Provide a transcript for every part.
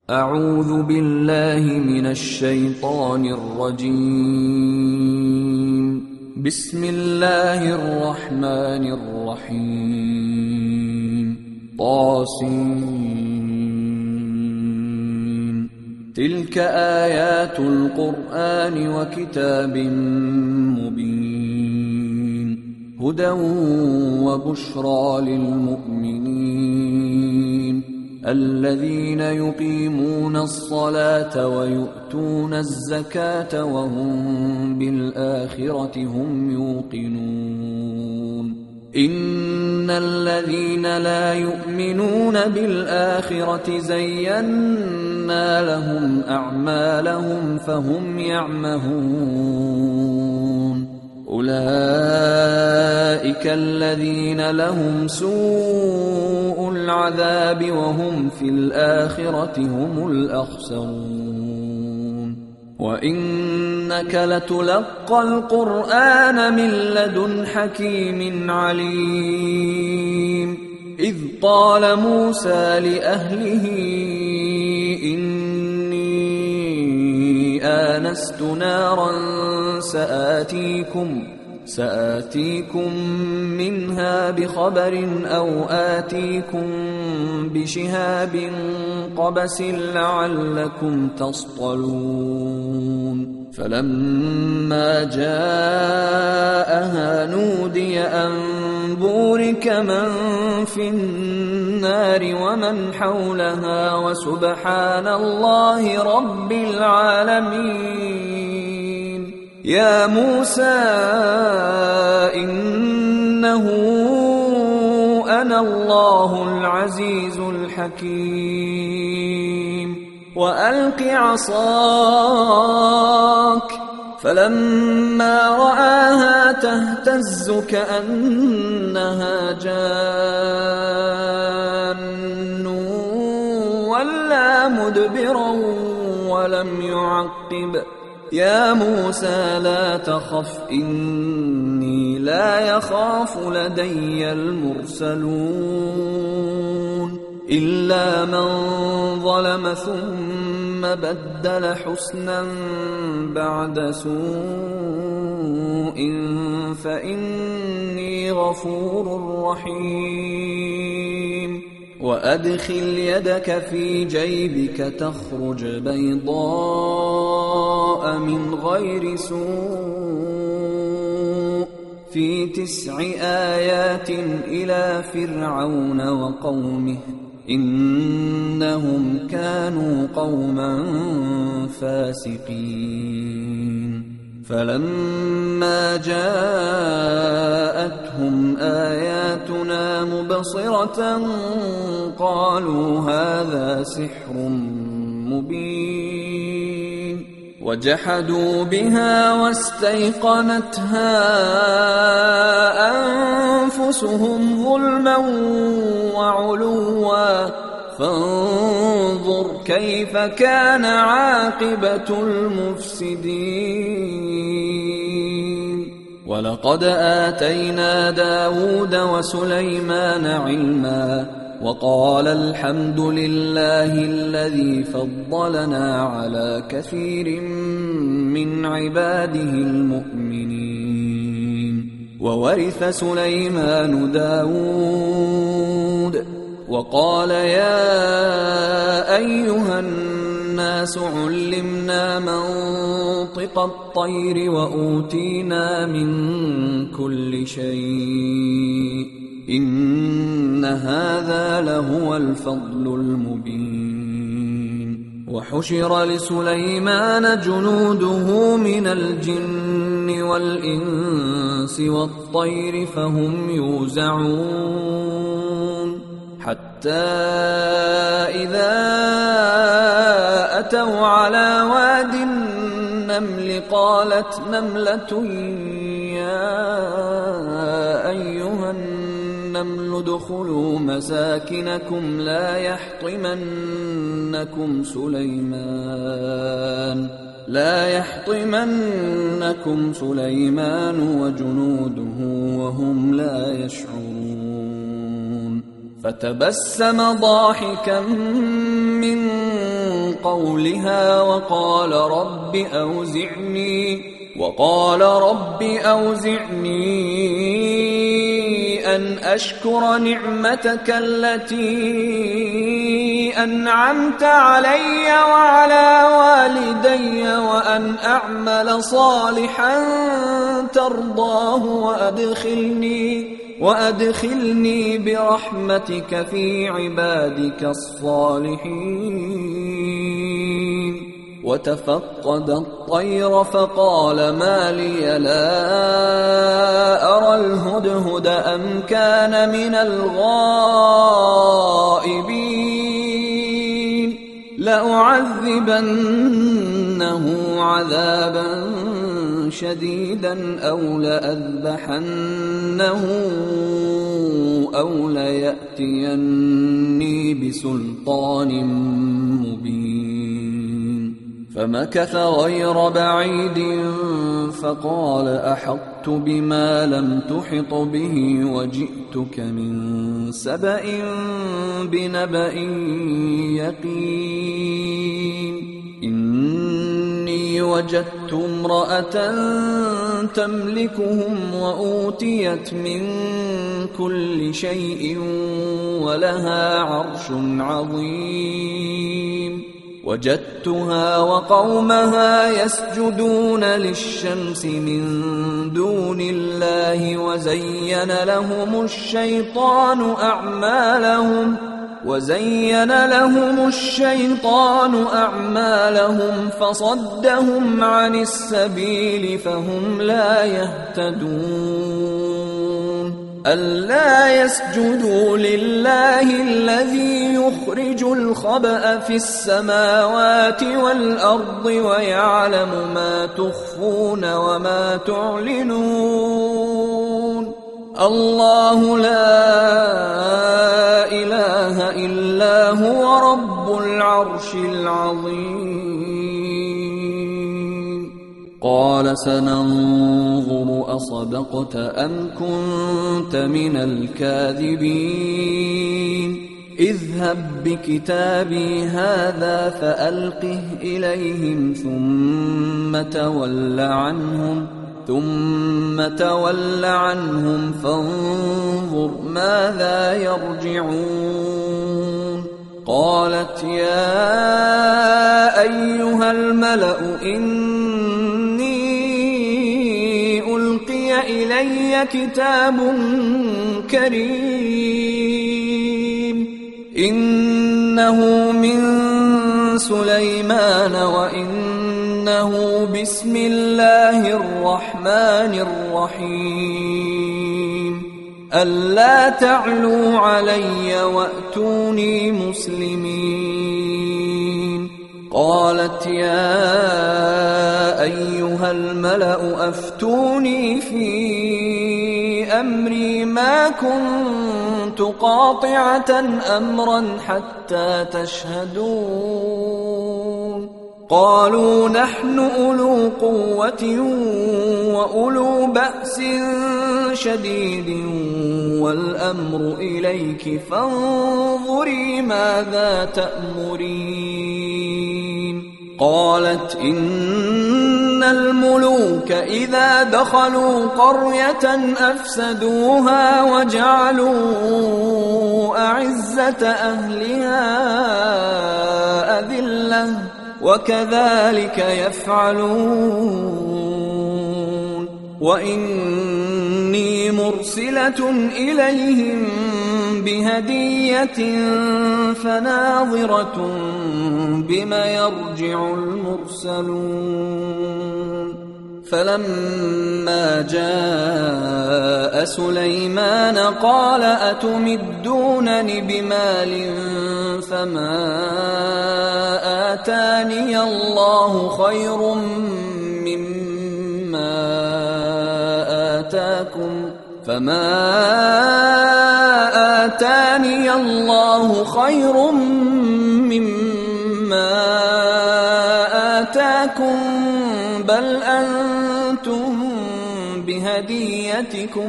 أعوذ بالله من الشيطان الرجيم. بسم الله الرحمن الرحيم. طاسين. تلك آيات القرآن وكتاب مبين، هدى وبشرى للمؤمنين الذين يقيمون الصلاة ويؤتون الزكاة وهم بالآخرة هم يوقنون. إن الذين لا يؤمنون بالآخرة زينا لهم أعمالهم فهم يعمهون. أولئك الذين لهم سوء العذاب وهم في الآخرة هم الأخسرون. وإنك لتلقى القرآن من لدن حكيم عليم. إذ قال موسى لأهله إني آنست نارا سآتيكم منها بخبر أو آتيكم بشهاب قبس لعلكم تصطلون. فلما جاءها نودي أن بورك من في النار ومن حولها وسبحان الله رب العالمين. يا موسى إنه أنا الله العزيز الحكيم. وألق عصاك. فلما رآها تهتز كأنها جان ولا مدبرا ولم يعقب. يا موسى لا تخف إني لا يخاف لدي المرسلون. إلا من ظلم ثم بدل حسنا بعد سوء فإني غفور رحيم. وأدخل يدك في جيبك تخرج بيضاء من غير سوء في 9 آيات إلى فرعون وقومه إنهم كانوا قوما فاسقين. فلما جاءتهم آياتنا مبصرة قالوا هذا سحر مبين. وجحدوا بها واستيقنتها أنفسهم ظلما وعلوا فانظر كيف كان عاقبة المفسدين. ولقد آتينا داود وسليمان علما وقال الحمد لله الذي فضلنا على كثير من عباده المؤمنين. وورث سليمان داود وقال يا أيها الناس علمنا منطق الطير وأوتينا من كل شيء إن هذا لهو الفضل المبين. وحشر لسليمان جنوده من الجن والإنس والطير فهم يوزعون. حتى إذا أتوا على واد النمل قالت نملة يا أيها النمل ادخلوا مساكنكم لا يحطمنكم سليمان وجنوده وهم لا يشعرون. فتبسم ضاحكا من قولها وقال رب أوزعني أن أشكر نعمتك التي أنعمت علي وعلى والدي وأن أعمل صالحا ترضاه وأدخلني برحمتك في عبادك الصالحين. وتفقد الطير فقال ما لي لا أرى الهدهد أم كان من الغائبين لأعذبنه عذابا شديدا أو لأذبحنه أو ليأتيني بسلطان مبين. فمكث غير بعيد فقال أحطت بما لم تحط به وجئتك من سبأ بنبأ يقين. إني وجدت امرأة تملكهم وأوتيت من كل شيء ولها عرش عظيم. وجدتها وقومها يسجدون للشمس من دون الله وزين لهم الشيطان أعمالهم فصدهم عن السبيل فهم لا يهتدون. ألا يسجدوا لله الذي يخرج الخبأ في السماوات والأرض ويعلم ما تخفون وما تعلنون. الله لا إله إلا هو رب العرش العظيم. قال سننظر أصدقت أم كنت من الكاذبين. اذهب بكتابي هذا فألقه إليهم ثم تول عنهم فانظر ماذا يرجعون. قالت يا أيها الملأ إني ألقي إلي كتاب كريم إنه من سليمان وإنه بسم الله الرحمن الرحيم ألا تعلوا علي وأتوني مسلمين. قالت يا أيها الملأ أفتوني في أمري ما كنت قاطعة أمرا حتى تشهدون. قالوا نحن أولو قوة وأولو بأس شديد والأمر إليك فانظري ماذا تأمرين. قالت إن الملوك إذا دخلوا قرية أفسدوها وجعلوا أعزة أهلها أذلة وكذلك يفعلون. وإني مرسلة إليهم بهدية فناظرة بما يرجع المرسلون. فلما جاء سليمان قال أتمدونني بمال فما آتاني الله خير مما آتاكم بل أنتم بهديتكم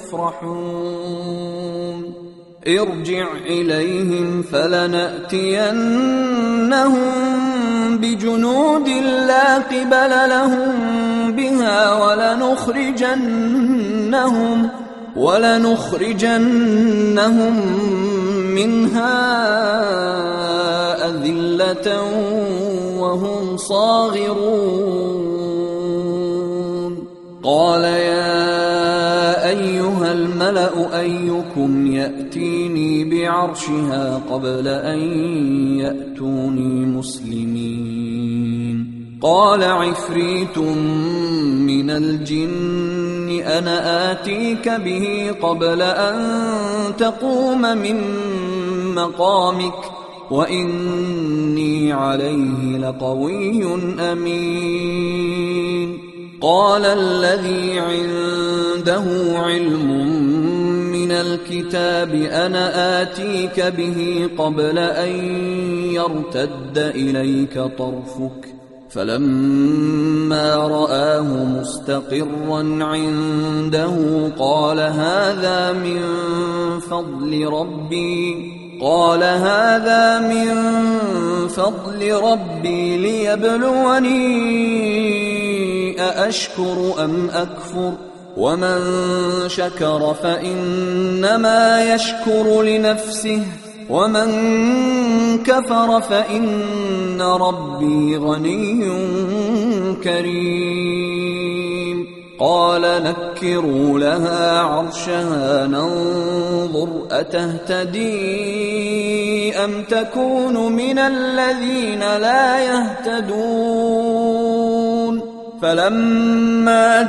تفرحون. ارجع إليهم فلنأتينهم بجنود لا قبل لهم بها ولنخرجنهم منها أذلة وهم صاغرون. قال يا أيها الملأ أيكم يأتيني بعرشها قبل أن يأتوني مسلمين؟ قال عفريت من الجن أنا آتيك به قبل أن تقوم من مقامك وإني عليه لقوي أمين. قال الذي عنده علم من الكتاب أنا آتيك به قبل أن يرتد إليك طرفك فلما رآه مستقرا عنده قال هذا من فضل ربي ليبلوني أأشكر أم أكفر ومن شكر فإنما يشكر لنفسه ومن كفر فإن ربي غني كريم. قال نكروا لها عرشها ننظر أتهتدي أم تكون من الذين لا يهتدون. فلما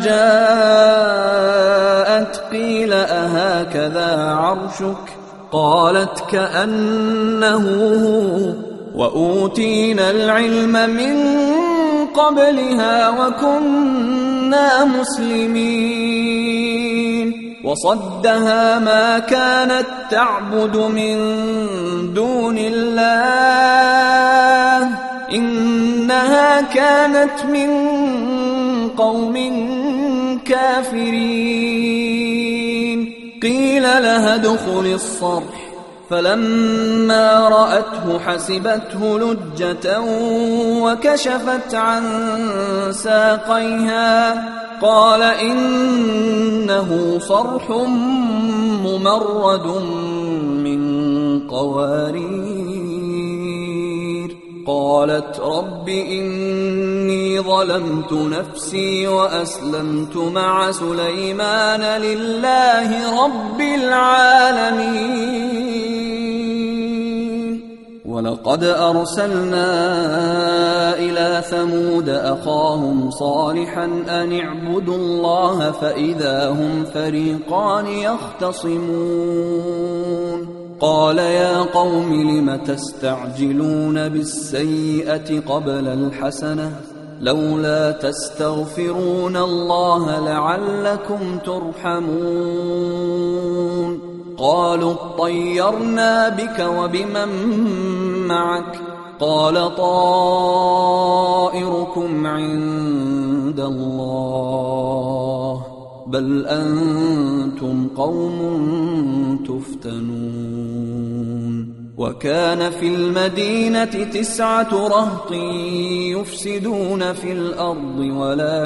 جاءت قيل أهكذا عرشك؟ قالت كأنه هو وأوتينا العلم من قبلها وكنا مسلمين. وصدها ما كانت تعبد من دون الله إنها كانت من قوم كافرين. قيل لها ادخل الصرح فلما رأته حسبته لجة وكشفت عن ساقيها قال إنه صرح ممرد من قوارير. قالت رب إني ظلمت نفسي وأسلمت مع سليمان لله رب العالمين. ولقد أرسلنا إلى ثمود أخاهم صالحا أن اعبدوا الله فإذا هم فريقان يختصمون. قال يا قوم لم تستعجلون بالسيئة قبل الحسنة لولا تستغفرون الله لعلكم ترحمون. قالوا اطيرنا بك وبمن معك قال طائركم عند الله بل أنتم قوم تفتنون. وكان في المدينة 9 رهط يفسدون في الأرض ولا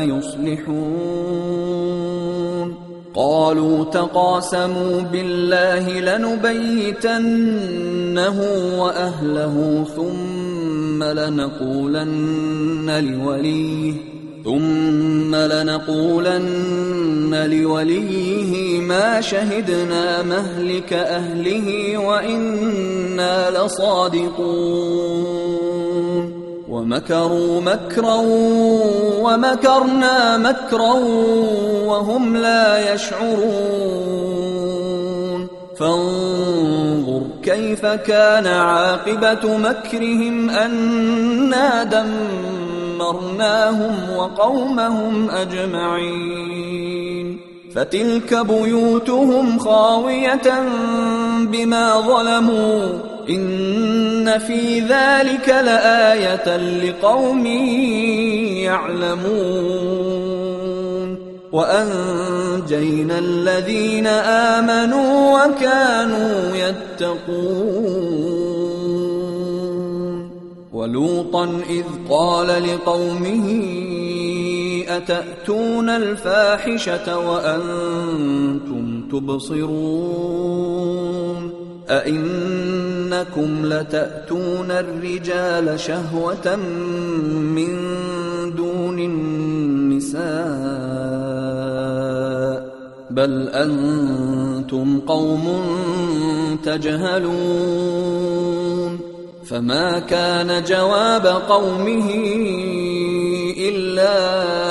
يصلحون. قالوا تقاسموا بالله لنبيتنه وأهله ثم لنقولن لوليه ما شهدنا مهلك أهله وإنا لصادقون. ومكروا مكرا ومكرنا مكرا وهم لا يشعرون. فانظر كيف كان عاقبة مكرهم أنا دمرناهم وقومهم أجمعين. فتلك بيوتهم خاوية بما ظلموا إن في ذلك لآية لقوم يعلمون. وأنجينا الذين آمنوا وكانوا يتقون. ولوطا إذ قال لقومه أتأتون الفاحشة وأنتم تبصرون أئنكم لتأتون الرجال شهوة من دون النساء بل أنتم قوم تجهلون فما كان جواب قومه إلا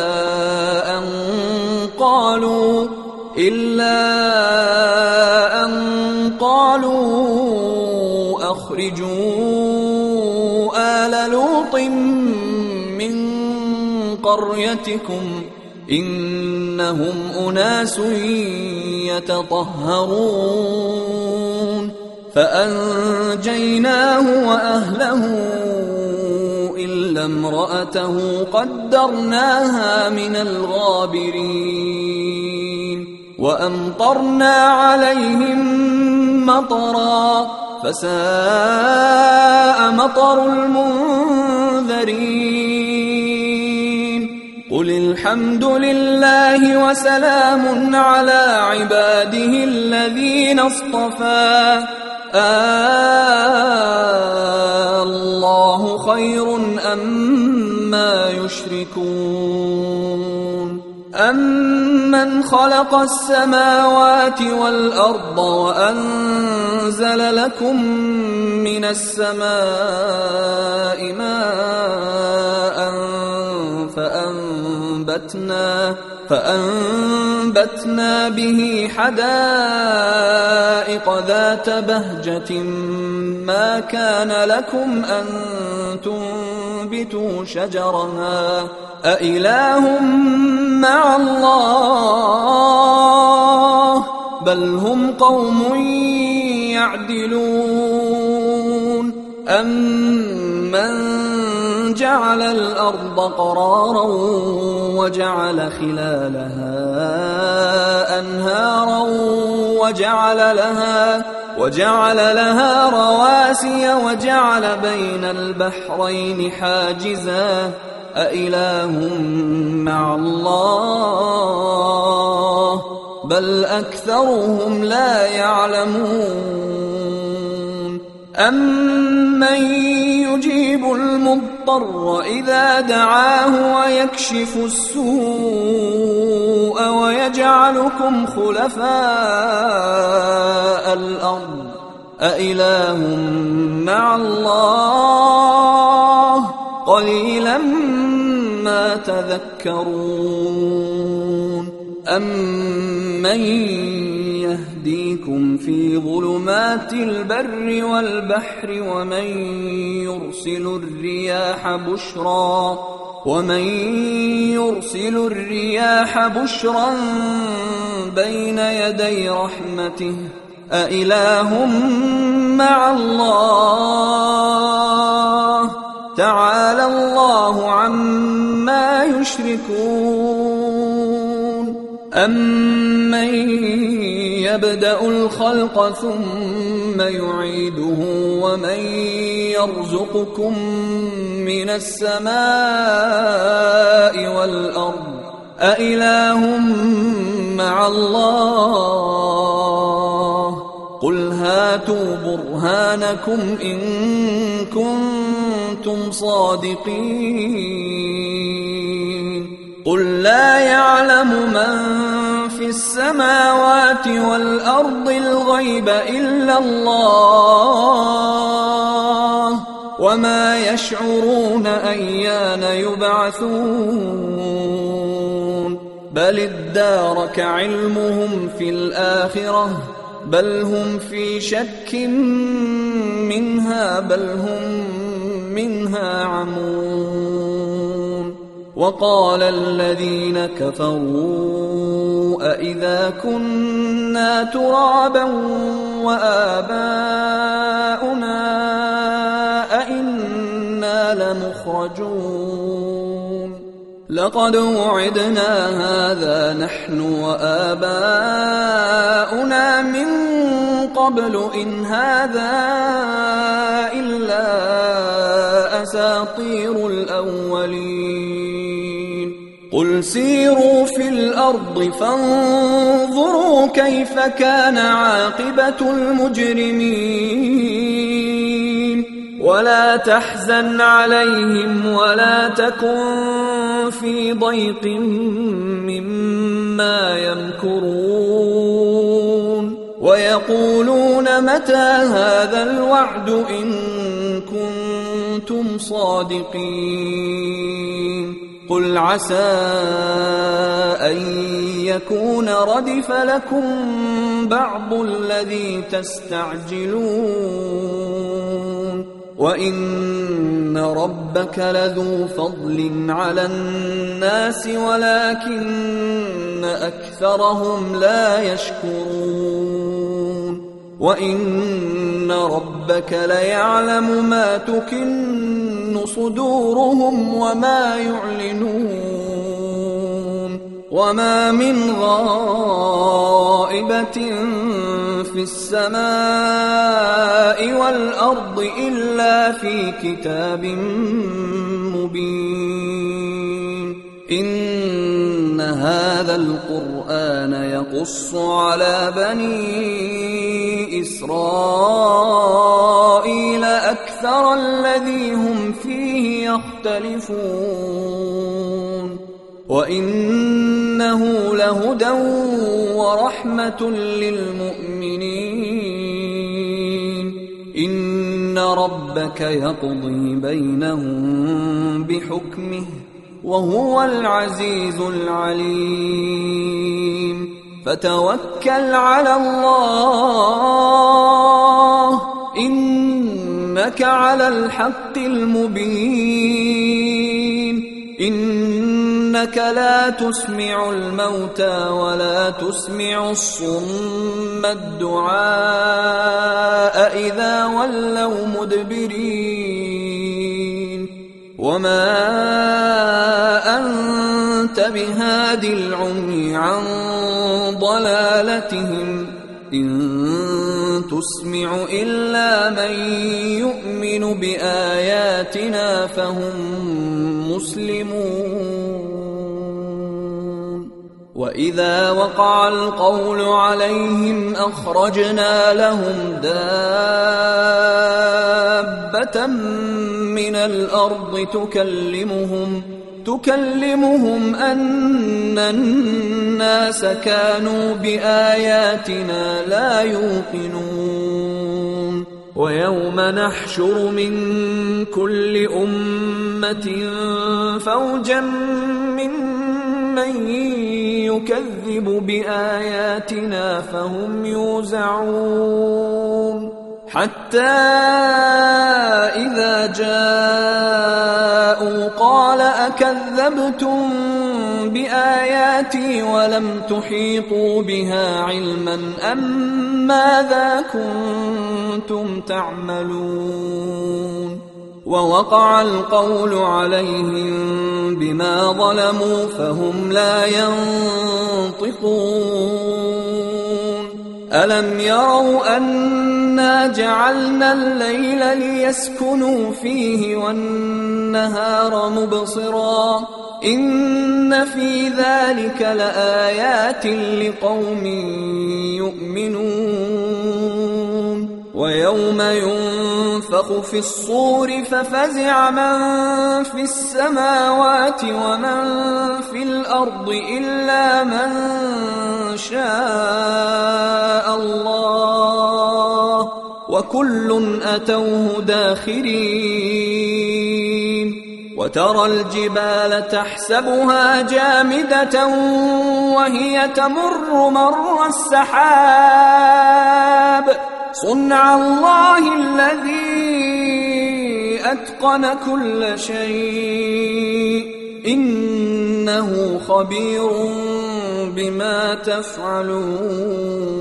أن قالوا أخرجوا آل لوط من قريتكم إنهم أناس يتطهرون فأنجيناه وأهله إلا امرأته قدرناها من الغابرين وأمطرنا عليهم مطرا فساء مطر المنذرين قل الحمد لله وسلام على عباده الذين اصطفى الله خير أما يشركون أمن خلق السماوات والأرض وأنزل لكم من السماء ماء فأنبتنا به حدائق ذات بهجة ما كان لكم أن تنبتوا شجرها أإله مع الله بل هم قوم يعدلون أمن جعل الأرض قرارا وجعل خلالها أنهارا وجعل لها رواسي وجعل بين البحرين حاجزا أإله مع الله بل أكثرهم لا يعلمون أمن يجيب المضطر إذا دعاه ويكشف السوء ويجعلكم خلفاء الأرض أإله مع الله قليلا ما تذكرون أمن يهديكم في ظلمات البر والبحر ومن يرسل الرياح بشرا بين يدي رحمته أإله مع الله تعالى الله عما يشركون أمن يبدأ الخلق ثم يعيده ومن يرزقكم من السماء والأرض أإله مع الله قل هاتوا برهانكم إن كنتم صادقين قل لا يعلم من في السماوات والأرض الغيب إلا الله وما يشعرون أيان يبعثون بل ادارك علمهم في الآخرة بل هم في شك منها بل هم منها عمون وقال الذين كفروا أئذا كنا ترابا وآباؤنا أئنا لمخرجون لقد وعدنا هذا نحن وآباؤنا من قبل إن هذا إلا أساطير الأولين قل سيروا في الأرض فانظروا كيف كان عاقبة المجرمين ولا تحزن عليهم ولا تكن في ضيق مما يمكرون ويقولون متى هذا الوعد إن كنتم صادقين قل عسى أن يكون ردف لكم بعض الذي تستعجلون وإن ربك لذو فضل على الناس ولكن أكثرهم لا يشكرون وإن ربك ليعلم ما تكن صدورهم وما يعلنون وما من غائبة في السماء والأرض إلا في كتاب مبين إن هذا القرآن يقص على بني إسرائيل أكثر الذي هم فيه يختلفون وإنه لهدى ورحمة للمؤمنين إن ربك يقضي بينهم بحكمه وهو العزيز العليم فتوكل على الله إنك على الحق المبين إنك لا تسمع الموتى ولا تسمع الصم الدعاء إذا ولوا مدبرين وما أنت بهاد العمي عن ضلالتهم إن تسمع إلا من يؤمن بآياتنا فهم مسلمون وإذا وقع القول عليهم أخرجنا لهم دابة من الأرض تكلمهم أن الناس كانوا بآياتنا لا يوقنون ويوم نحشر من كل أمة فوجا ممن يكذب بآياتنا فهم يوزعون حتى إذا جاءوا قال أكذبتم بآياتي ولم تحيطوا بها علما أم ماذا كنتم تعملون ووقع القول عليهم بما ظلموا فهم لا ينطقون ألم يروا أنا جعلنا الليل ليسكنوا فيه والنهار مبصرا إن في ذلك لآيات لقوم يؤمنون ويوم ينفخ في الصور ففزع من في السماوات ومن في الأرض إلا من شاء الله وكل أتوه داخرين وترى الجبال تحسبها جامدة وهي تمر مر السحاب صنع الله الذي أتقن كل شيء إنه خبير بما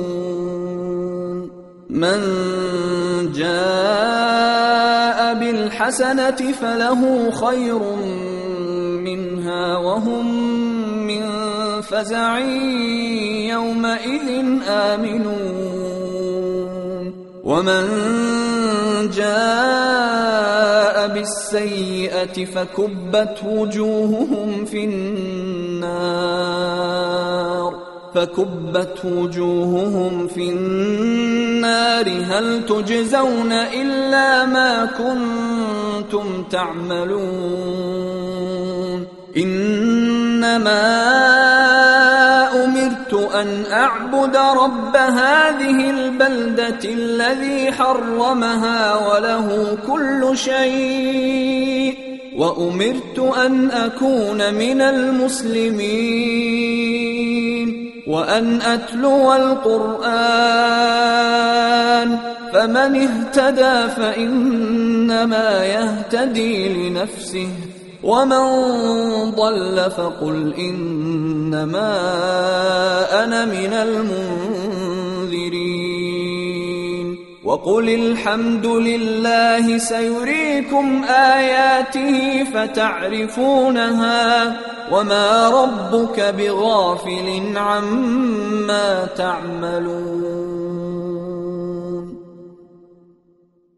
تفعلون من جاء بالحسنة الحسنة فله خير منها وهم من فزع يومئذ آمنون ومن جاء بالسيئة فكبت وجوههم في النار هل تجزون إلا ما كنتم تعملون إنما أمرت أن أعبد رب هذه البلدة الذي حرمها وله كل شيء وأمرت أن أكون من المسلمين وأن أتلو القرآن فمن اهتدى فإنما يهتدي لنفسه ومن ضل فقل إنما أنا من المنذرين وقل الحمد لله سيريكم آياته فتعرفونها وما ربك بغافل عما تعملون